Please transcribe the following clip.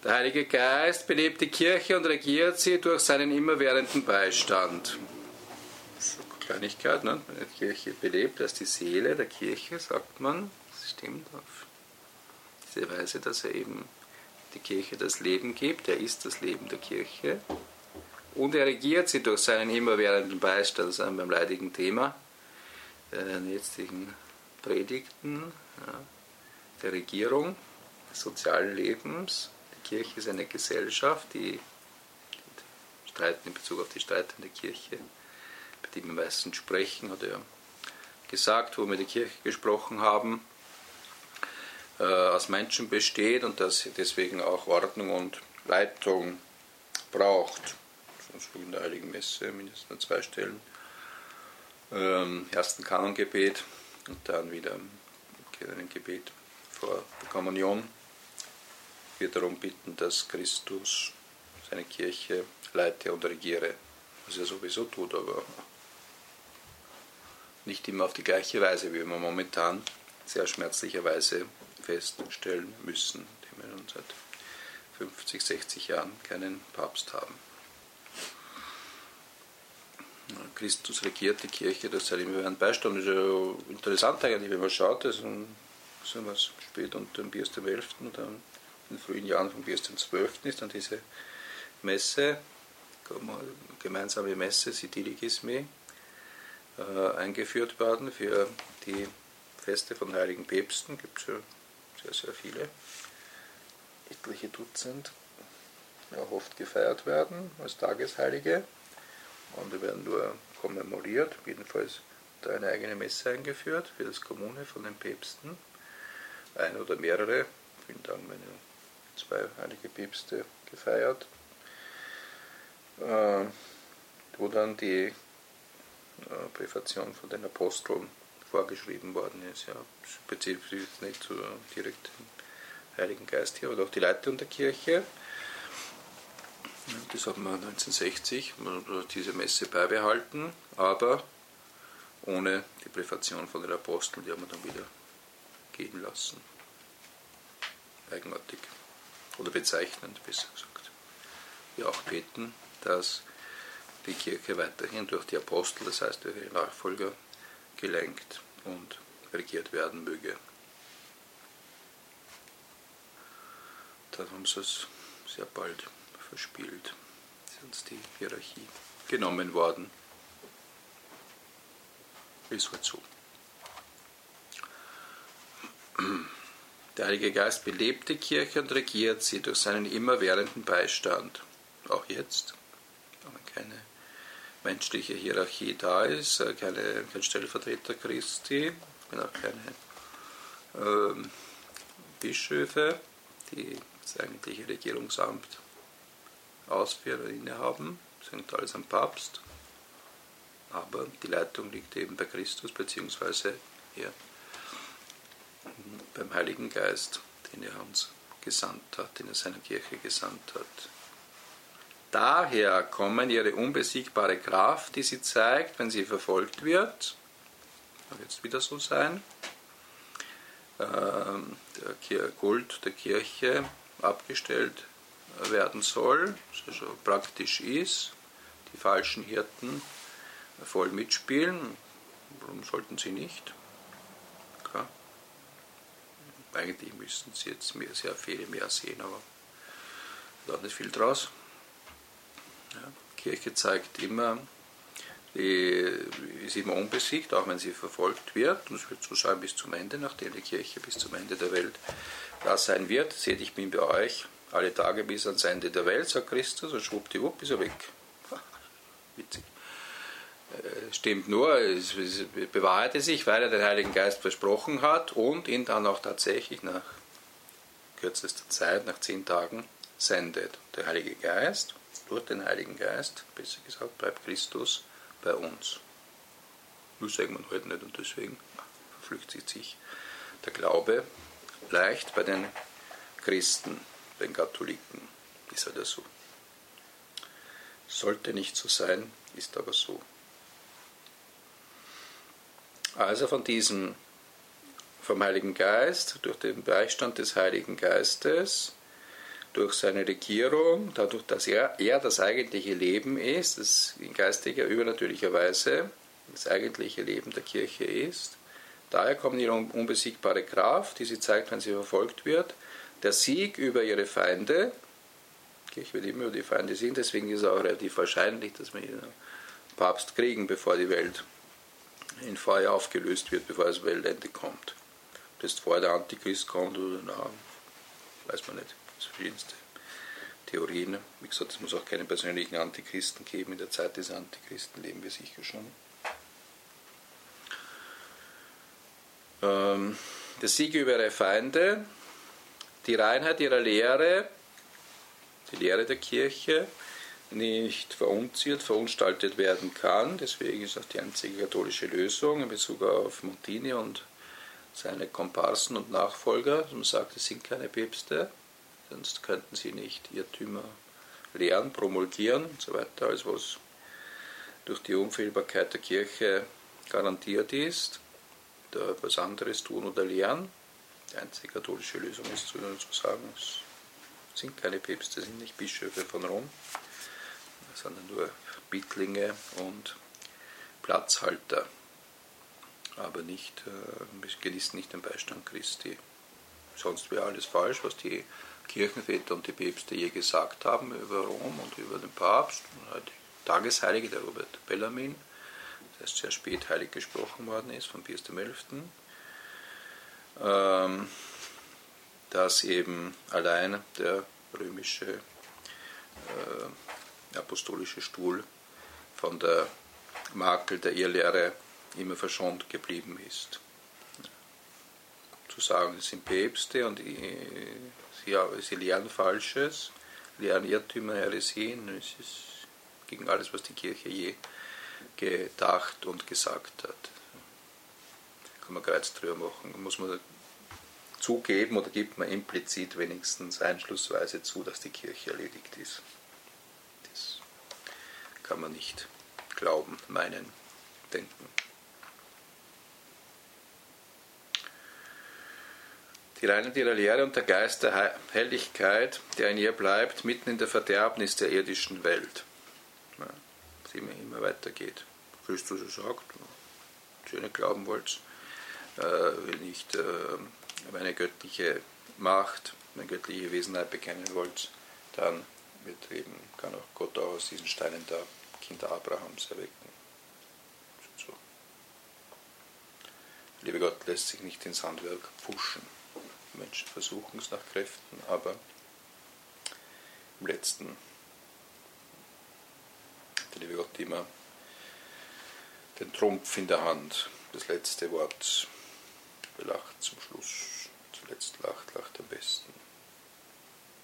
Der Heilige Geist belebt die Kirche und regiert sie durch seinen immerwährenden Beistand. Das ist eine Kleinigkeit, ne? Wenn die Kirche belebt, als die Seele der Kirche, sagt man, das stimmt auf diese Weise, dass er eben die Kirche das Leben gibt, er ist das Leben der Kirche und er regiert sie durch seinen immerwährenden Beistand, das ist beim leidigen Thema der jetzigen Predigten, ja, der Regierung, des sozialen Lebens. Die Kirche ist eine Gesellschaft, die streiten in Bezug auf die streitende Kirche, bei der wir meistens sprechen, hat er gesagt, wo wir die Kirche gesprochen haben, aus Menschen besteht und dass sie deswegen auch Ordnung und Leitung braucht. Sonst in der Heiligen Messe mindestens an 2 Stellen. Ersten Kanongebet und dann wieder ein Gebet vor der Kommunion. Wir darum bitten, dass Christus seine Kirche leite und regiere, was er sowieso tut, aber nicht immer auf die gleiche Weise, wie wir momentan sehr schmerzlicherweise feststellen müssen, indem wir nun seit 50, 60 Jahren keinen Papst haben. Christus regiert die Kirche, das sei ihm ein Beistand. Das ist ja interessant eigentlich, wenn man schaut, das ist was spät unter dem Pius XI. Oder in den frühen Jahren von Pius XII. Ist dann diese Messe, gemeinsame Messe, Sitiligismi, eingeführt worden für die Feste von heiligen Päpsten. Gibt es ja sehr, sehr viele, etliche Dutzend, die auch oft gefeiert werden als Tagesheilige. Und die werden nur kommemoriert, jedenfalls da eine eigene Messe eingeführt für das Kommune von den Päpsten. Ein oder mehrere, vielen Dank, meine 2 heilige Päpste gefeiert, wo dann die Präfation von den Aposteln vorgeschrieben worden ist. Ja, spezifisch nicht so direkt den Heiligen Geist hier, aber auch die Leitung der Kirche. Das hat man 1960 diese Messe beibehalten, aber ohne die Präfation von den Aposteln, die haben wir dann wieder gehen lassen. Eigenartig. Oder bezeichnend, besser gesagt. Wir auch beten, dass die Kirche weiterhin durch die Apostel, das heißt durch ihre Nachfolger, gelenkt und regiert werden möge. Dann haben sie es sehr bald verspielt. Ist uns die Hierarchie genommen worden. Ist halt so. Der Heilige Geist belebt die Kirche und regiert sie durch seinen immerwährenden Beistand. Auch jetzt, wenn keine menschliche Hierarchie da ist, kein Stellvertreter Christi, wenn auch keine Bischöfe, die das eigentliche Regierungsamt ausführen oder innehaben, das hängt alles am Papst, aber die Leitung liegt eben bei Christus, beziehungsweise hier beim Heiligen Geist, den er uns gesandt hat, den er seiner Kirche gesandt hat. Daher kommen ihre unbesiegbare Kraft, die sie zeigt, wenn sie verfolgt wird, wird jetzt wieder so sein, der Kult der Kirche abgestellt werden soll, was also praktisch ist, die falschen Hirten voll mitspielen. Warum sollten sie nicht? Klar. Eigentlich müssten sie jetzt sehr viel mehr sehen, aber da nicht viel draus. Ja, die Kirche zeigt immer, ist immer unbesiegt, auch wenn sie verfolgt wird. Und es wird so sein bis zum Ende, nachdem die Kirche bis zum Ende der Welt da sein wird. Seht, ich bin bei euch alle Tage bis ans Ende der Welt, sagt Christus, und schwuppdiwupp ist er weg. Witzig. Stimmt nur, es bewahrheite sich, weil er den Heiligen Geist versprochen hat und ihn dann auch tatsächlich nach kürzester Zeit, nach 10 Tagen, sendet. Der Heilige Geist, durch den Heiligen Geist, besser gesagt, bleibt Christus bei uns. Das sagt man heute nicht und deswegen verflüchtigt sich der Glaube leicht bei den Christen, den Katholiken. Ist halt so. Sollte nicht so sein, ist aber so. Also vom Heiligen Geist, durch den Beistand des Heiligen Geistes, durch seine Regierung, dadurch, dass er das eigentliche Leben ist, das in geistiger, übernatürlicher Weise das eigentliche Leben der Kirche ist. Daher kommt ihre unbesiegbare Kraft, die sie zeigt, wenn sie verfolgt wird. Der Sieg über ihre Feinde. Die Kirche wird immer über die Feinde siegen, deswegen ist es auch relativ wahrscheinlich, dass wir einen Papst kriegen, bevor die Welt in Feuer aufgelöst wird, bevor das Weltende kommt. Ob das vorher der Antichrist kommt oder nach, weiß man nicht. Das sind verschiedenste Theorien. Wie gesagt, es muss auch keine persönlichen Antichristen geben. In der Zeit des Antichristen leben wir sicher schon. Der Sieg über ihre Feinde, die Reinheit ihrer Lehre, die Lehre der Kirche, nicht verunstaltet werden kann. Deswegen ist auch die einzige katholische Lösung in Bezug auf Montini und seine Komparsen und Nachfolger. Man sagt, es sind keine Päpste, sonst könnten sie nicht Irrtümer lehren, promulgieren und so weiter, als was durch die Unfehlbarkeit der Kirche garantiert ist. Da was anderes tun oder lehren. Die einzige katholische Lösung ist zu sagen, es sind keine Päpste, es sind nicht Bischöfe von Rom, sondern nur Bittlinge und Platzhalter, aber nicht, genießen nicht den Beistand Christi. Sonst wäre alles falsch, was die Kirchenväter und die Päpste je gesagt haben über Rom und über den Papst. Und die Tagesheilige, der Robert Bellarmin, der erst sehr spät heilig gesprochen worden ist, von Pius XI., dass eben allein der römische apostolische Stuhl von der Makel der Irrlehre immer verschont geblieben ist. Zu sagen, es sind Päpste und sie lehren Falsches, lehren Irrtümer, Häresien, es ist gegen alles, was die Kirche je gedacht und gesagt hat. Kann man Kreuz drüber machen, muss man zugeben oder gibt man implizit wenigstens einschlussweise zu, dass die Kirche erledigt ist. Das kann man nicht glauben, meinen, denken. Die Reinheit ihrer Lehre und der Geist der Helligkeit, der in ihr bleibt, mitten in der Verderbnis der irdischen Welt, die immer weitergeht. Christus sagt, wenn ihr nicht glauben wollt, wenn nicht eine göttliche Macht, eine göttliche Wesenheit bekennen wollt, dann kann auch Gott auch aus diesen Steinen da Kinder Abrahams erwecken. So. Der liebe Gott lässt sich nicht ins Handwerk pfuschen. Menschen versuchen es nach Kräften, aber im letzten hat der liebe Gott immer den Trumpf in der Hand. Das letzte Wort belacht zum Schluss. Zuletzt lacht am besten.